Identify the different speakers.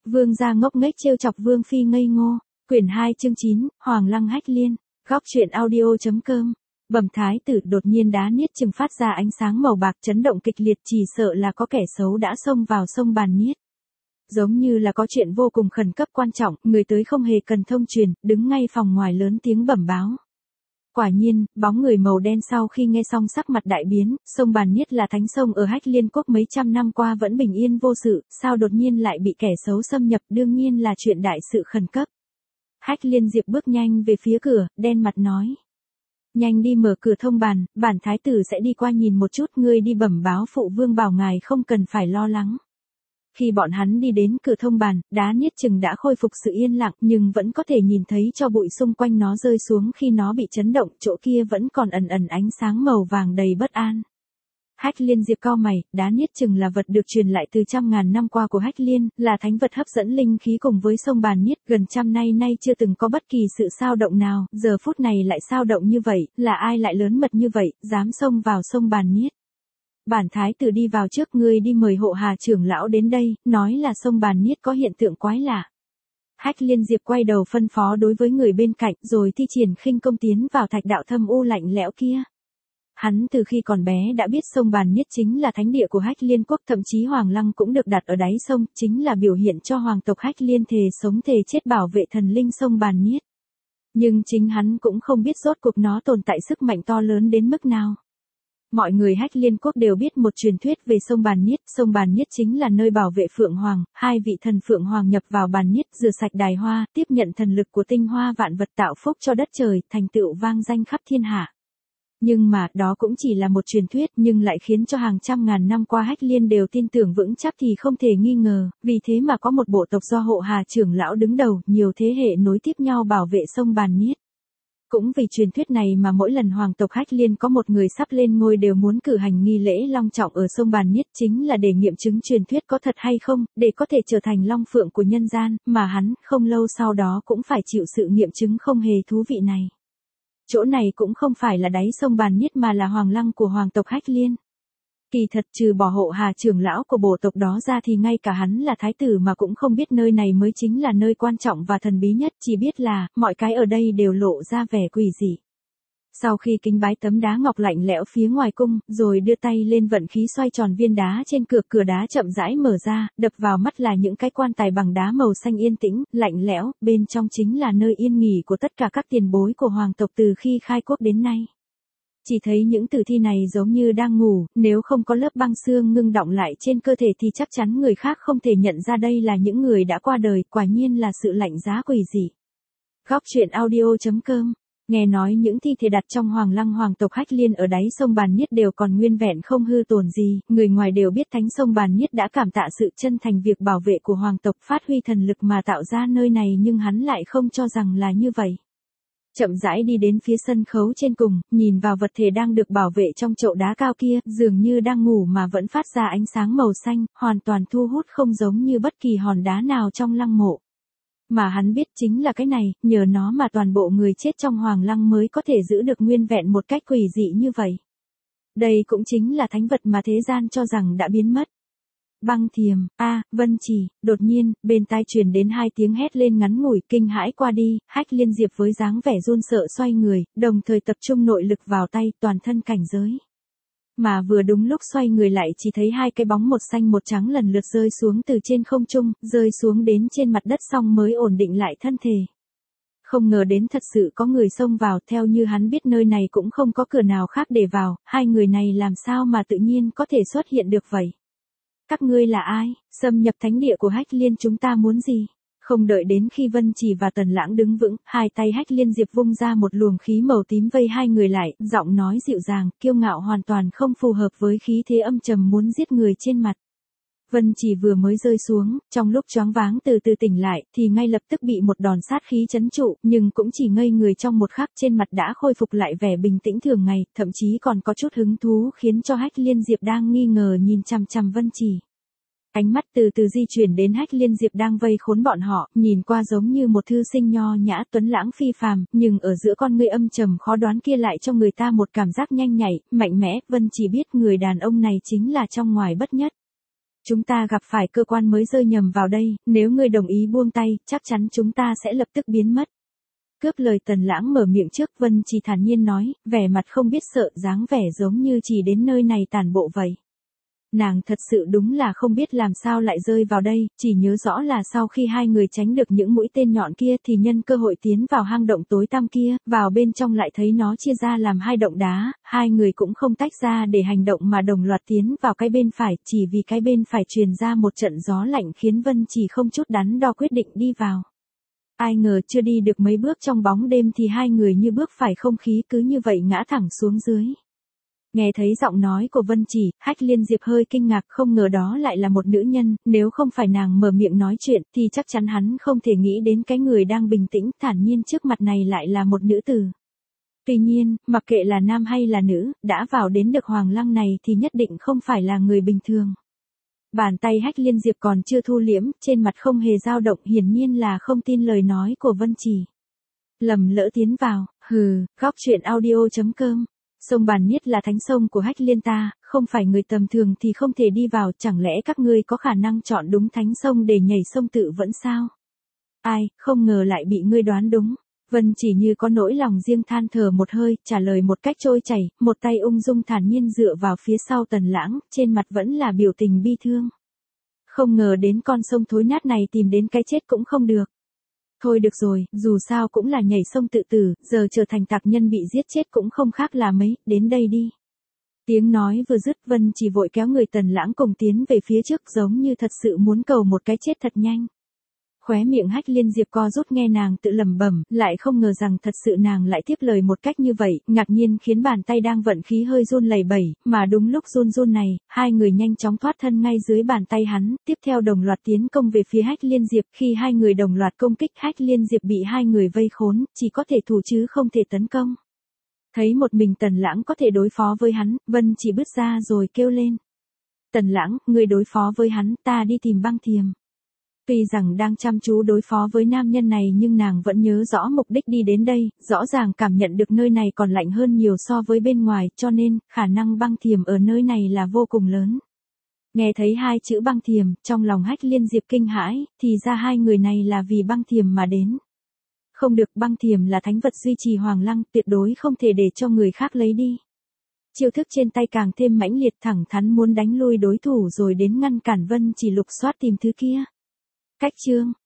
Speaker 1: Vương gia ngốc nghếch trêu chọc Vương phi ngây ngô. Quyển 2 chương 9, Hoàng Lăng Hách Liên. Góc truyện audio.com. Bẩm thái tử, đột nhiên đá niết chừng phát ra ánh sáng màu bạc chấn động kịch liệt, chỉ sợ là có kẻ xấu đã xông vào sông Bàn Niết. Giống như là có chuyện vô cùng khẩn cấp quan trọng, người tới không hề cần thông truyền, đứng ngay phòng ngoài lớn tiếng bẩm báo. Quả nhiên, bóng người màu đen sau khi nghe xong sắc mặt đại biến, sông Bàn Niết là thánh sông ở Hách Liên quốc mấy trăm năm qua vẫn bình yên vô sự, sao đột nhiên lại bị kẻ xấu xâm nhập, đương nhiên là chuyện đại sự khẩn cấp. Hách Liên Diệp bước nhanh về phía cửa, đen mặt nói. Nhanh đi mở cửa thông bàn, bản thái tử sẽ đi qua nhìn một chút, ngươi đi bẩm báo phụ vương bảo ngài không cần phải lo lắng. Khi bọn hắn đi đến cửa thông bàn, đá niết chừng đã khôi phục sự yên lặng nhưng vẫn có thể nhìn thấy cho bụi xung quanh nó rơi xuống khi nó bị chấn động, chỗ kia vẫn còn ẩn ẩn ánh sáng màu vàng đầy bất an. Hách Liên Diệp cau mày, đá niết chừng là vật được truyền lại từ trăm ngàn năm qua của Hách Liên, là thánh vật hấp dẫn linh khí cùng với sông Bàn Niết, gần trăm nay chưa từng có bất kỳ sự sao động nào, giờ phút này lại sao động như vậy, là ai lại lớn mật như vậy, dám xông vào sông Bàn Niết. Bản thái tử đi vào trước, ngươi đi mời hộ Hà trưởng lão đến đây, nói là sông Bàn Niết có hiện tượng quái lạ. Hách Liên Diệp quay đầu phân phó đối với người bên cạnh, rồi thi triển khinh công tiến vào thạch đạo thâm u lạnh lẽo kia. Hắn từ khi còn bé đã biết sông Bàn Niết chính là thánh địa của Hách Liên quốc, thậm chí Hoàng Lăng cũng được đặt ở đáy sông, chính là biểu hiện cho hoàng tộc Hách Liên thề sống thề chết bảo vệ thần linh sông Bàn Niết. Nhưng chính hắn cũng không biết rốt cuộc nó tồn tại sức mạnh to lớn đến mức nào. Mọi người Hách Liên quốc đều biết một truyền thuyết về sông Bàn Niết chính là nơi bảo vệ Phượng Hoàng, hai vị thần Phượng Hoàng nhập vào Bàn Niết, rửa sạch đài hoa, tiếp nhận thần lực của tinh hoa vạn vật tạo phúc cho đất trời, thành tựu vang danh khắp thiên hạ. Nhưng mà, đó cũng chỉ là một truyền thuyết nhưng lại khiến cho hàng trăm ngàn năm qua Hách Liên đều tin tưởng vững chắc thì không thể nghi ngờ, vì thế mà có một bộ tộc do hộ Hà trưởng lão đứng đầu, nhiều thế hệ nối tiếp nhau bảo vệ sông Bàn Niết. Cũng vì truyền thuyết này mà mỗi lần hoàng tộc Hách Liên có một người sắp lên ngôi đều muốn cử hành nghi lễ long trọng ở sông Bàn Niết, chính là để nghiệm chứng truyền thuyết có thật hay không, để có thể trở thành long phượng của nhân gian, mà hắn, không lâu sau đó cũng phải chịu sự nghiệm chứng không hề thú vị này. Chỗ này cũng không phải là đáy sông Bàn Niết mà là hoàng lăng của hoàng tộc Hách Liên. Kỳ thật trừ bỏ hộ Hà trưởng lão của bộ tộc đó ra thì ngay cả hắn là thái tử mà cũng không biết nơi này mới chính là nơi quan trọng và thần bí nhất, chỉ biết là, mọi cái ở đây đều lộ ra vẻ quỷ dị. Sau khi kính bái tấm đá ngọc lạnh lẽo phía ngoài cung, rồi đưa tay lên vận khí xoay tròn viên đá trên cửa đá chậm rãi mở ra, đập vào mắt là những cái quan tài bằng đá màu xanh yên tĩnh, lạnh lẽo, bên trong chính là nơi yên nghỉ của tất cả các tiền bối của hoàng tộc từ khi khai quốc đến nay. Chỉ thấy những tử thi này giống như đang ngủ, nếu không có lớp băng xương ngưng đọng lại trên cơ thể thì chắc chắn người khác không thể nhận ra đây là những người đã qua đời, quả nhiên là sự lạnh giá quỷ dị. Góc truyện audio.com. Nghe nói những thi thể đặt trong hoàng lăng hoàng tộc Hách Liên ở đáy sông Bàn Niết đều còn nguyên vẹn không hư tổn gì, người ngoài đều biết thánh sông Bàn Niết đã cảm tạ sự chân thành việc bảo vệ của hoàng tộc, phát huy thần lực mà tạo ra nơi này, nhưng hắn lại không cho rằng là như vậy. Chậm rãi đi đến phía sân khấu trên cùng, nhìn vào vật thể đang được bảo vệ trong chậu đá cao kia, dường như đang ngủ mà vẫn phát ra ánh sáng màu xanh, hoàn toàn thu hút, không giống như bất kỳ hòn đá nào trong lăng mộ. Mà hắn biết chính là cái này, nhờ nó mà toàn bộ người chết trong hoàng lăng mới có thể giữ được nguyên vẹn một cách quỷ dị như vậy. Đây cũng chính là thánh vật mà thế gian cho rằng đã biến mất. Băng thiềm, Vân Chỉ, đột nhiên, bên tai truyền đến hai tiếng hét lên ngắn ngủi, kinh hãi qua đi, Hách Liên Diệp với dáng vẻ run sợ xoay người, đồng thời tập trung nội lực vào tay, toàn thân cảnh giới. Mà vừa đúng lúc xoay người lại chỉ thấy hai cái bóng một xanh một trắng lần lượt rơi xuống từ trên không trung, rơi xuống đến trên mặt đất xong mới ổn định lại thân thể. Không ngờ đến thật sự có người xông vào, theo như hắn biết nơi này cũng không có cửa nào khác để vào, hai người này làm sao mà tự nhiên có thể xuất hiện được vậy? Các ngươi là ai? Xâm nhập thánh địa của Hách Liên chúng ta muốn gì? Không đợi đến khi Vân Chỉ và Tần Lãng đứng vững, hai tay Hách Liên Diệp vung ra một luồng khí màu tím vây hai người lại, giọng nói dịu dàng, kiêu ngạo hoàn toàn không phù hợp với khí thế âm trầm muốn giết người trên mặt. Vân Chỉ vừa mới rơi xuống, trong lúc choáng váng từ từ tỉnh lại, thì ngay lập tức bị một đòn sát khí trấn trụ, nhưng cũng chỉ ngây người trong một khắc, trên mặt đã khôi phục lại vẻ bình tĩnh thường ngày, thậm chí còn có chút hứng thú khiến cho Hách Liên Diệp đang nghi ngờ nhìn chằm chằm Vân Chỉ. Ánh mắt từ từ di chuyển đến Hách Liên Diệp đang vây khốn bọn họ, nhìn qua giống như một thư sinh nho nhã tuấn lãng phi phàm, nhưng ở giữa con ngươi âm trầm khó đoán kia lại cho người ta một cảm giác nhanh nhạy, mạnh mẽ. Vân Chỉ biết người đàn ông này chính là trong ngoài bất nhất. chúng ta gặp phải cơ quan mới rơi nhầm vào đây, nếu ngươi đồng ý buông tay, chắc chắn chúng ta sẽ lập tức biến mất. Cướp lời Tần Lãng mở miệng trước, Vân Chỉ thản nhiên nói, vẻ mặt không biết sợ, dáng vẻ giống như chỉ đến nơi này tản bộ vậy. Nàng thật sự đúng là không biết làm sao lại rơi vào đây, chỉ nhớ rõ là sau khi hai người tránh được những mũi tên nhọn kia thì nhân cơ hội tiến vào hang động tối tăm kia, vào bên trong lại thấy nó chia ra làm hai động đá, hai người cũng không tách ra để hành động mà đồng loạt tiến vào cái bên phải, chỉ vì cái bên phải truyền ra một trận gió lạnh khiến Vân Chỉ không chút đắn đo quyết định đi vào. Ai ngờ chưa đi được mấy bước trong bóng đêm thì hai người như bước phải không khí cứ như vậy ngã thẳng xuống dưới. Nghe thấy giọng nói của Vân Chỉ, Hách Liên Diệp hơi kinh ngạc, không ngờ đó lại là một nữ nhân, nếu không phải nàng mở miệng nói chuyện thì chắc chắn hắn không thể nghĩ đến cái người đang bình tĩnh thản nhiên trước mặt này lại là một nữ tử. Tuy nhiên, mặc kệ là nam hay là nữ, đã vào đến được Hoàng Lăng này thì nhất định không phải là người bình thường. Bàn tay Hách Liên Diệp còn chưa thu liễm, trên mặt không hề dao động, hiển nhiên là không tin lời nói của Vân Chỉ. Lầm lỡ tiến vào, góc truyện audio.com. Sông Bàn Niết là thánh sông của Hách Liên ta, không phải người tầm thường thì không thể đi vào, chẳng lẽ các ngươi có khả năng chọn đúng thánh sông để nhảy sông tự vẫn sao? Ai, không ngờ lại bị ngươi đoán đúng. Vân Chỉ như có nỗi lòng riêng than thở một hơi, trả lời một cách trôi chảy, một tay ung dung thản nhiên dựa vào phía sau Tần Lãng, trên mặt vẫn là biểu tình bi thương. Không ngờ đến con sông thối nát này tìm đến cái chết cũng không được. Thôi được rồi, dù sao cũng là nhảy sông tự tử, giờ trở thành tặc nhân bị giết chết cũng không khác là mấy, đến đây đi. Tiếng nói vừa dứt, Vân Chỉ vội kéo người Tần Lãng cùng tiến về phía trước giống như thật sự muốn cầu một cái chết thật nhanh. Khóe miệng Hách Liên Diệp co rút nghe nàng tự lẩm bẩm, lại không ngờ rằng thật sự nàng lại tiếp lời một cách như vậy, ngạc nhiên khiến bàn tay đang vận khí hơi run lẩy bẩy, mà đúng lúc run run này, hai người nhanh chóng thoát thân ngay dưới bàn tay hắn, tiếp theo đồng loạt tiến công về phía Hách Liên Diệp, khi hai người đồng loạt công kích Hách Liên Diệp bị hai người vây khốn, chỉ có thể thủ chứ không thể tấn công. Thấy một mình Tần Lãng có thể đối phó với hắn, Vân Chỉ bứt ra rồi kêu lên. Tần Lãng, người đối phó với hắn, ta đi tìm Băng Thiềm. Tuy rằng đang chăm chú đối phó với nam nhân này nhưng nàng vẫn nhớ rõ mục đích đi đến đây, rõ ràng cảm nhận được nơi này còn lạnh hơn nhiều so với bên ngoài, cho nên, khả năng Băng Thiềm ở nơi này là vô cùng lớn. Nghe thấy hai chữ Băng Thiềm, trong lòng Hách Liên Diệp kinh hãi, thì ra hai người này là vì Băng Thiềm mà đến. Không được, Băng Thiềm là thánh vật duy trì Hoàng Lăng, tuyệt đối không thể để cho người khác lấy đi. Chiêu thức trên tay càng thêm mãnh liệt, thẳng thắn muốn đánh lui đối thủ rồi đến ngăn cản Vân Chỉ lục soát tìm thứ kia. Cách chương